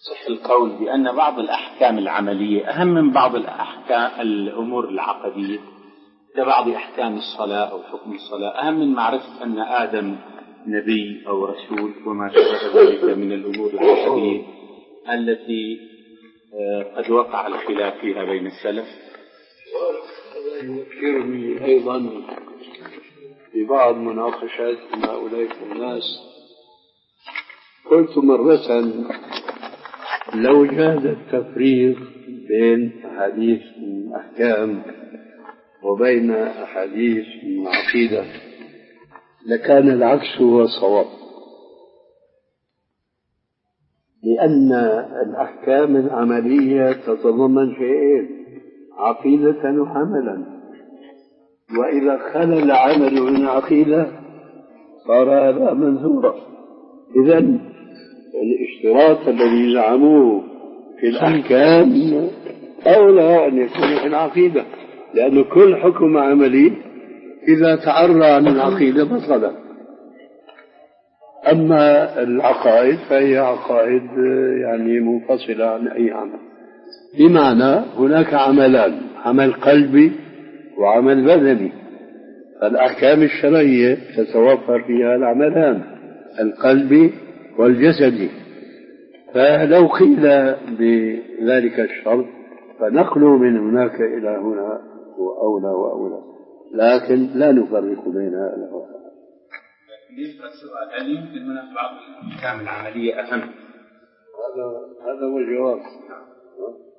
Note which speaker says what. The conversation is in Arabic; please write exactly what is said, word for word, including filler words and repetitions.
Speaker 1: صح القول بأن بعض الأحكام العملية أهم من بعض الأحكام الأمور العقدية، كبعض أحكام الصلاة أو حكم الصلاة أهم من معرفة أن آدم نبي أو رسول وما شابه ذلك من الأمور العقدية التي قد وقع الخلاف فيها بين السلف.
Speaker 2: يذكرني أيضا ببعض مناقشات مع أولئك الناس. قلت مرة لو جاز التفريق بين أحاديث الأحكام وبين أحاديث العقيدة لكان العكس هو الصواب، لأن الأحكام العملية تتضمن شيئين: عقيدة وعملا، وإذا خلا العمل من العقيدة صار هذا منزورا. إذن الاشتراط الذي زعموه في الأحكام أولى أن يكون في العقيدة، لأن كل حكم عملي إذا تعرى عن العقيدة بطل. أما العقائد فهي عقائد يعني منفصلة عن أي عمل، بمعنى هناك عملان: عمل قلبي وعمل بدني. فالأحكام الشرعية تتوفر فيها العملان القلبي والجسدي. فلو قيل بذلك الشرط فنقلوا من هناك إلى هنا هو أولى وأولى، لكن لا نفرق بينها الأولى.
Speaker 1: بالنسبة للسؤال هل يمكن هناك بعض الأحكام العملية أهم؟
Speaker 2: هذا هذا هو الجواب.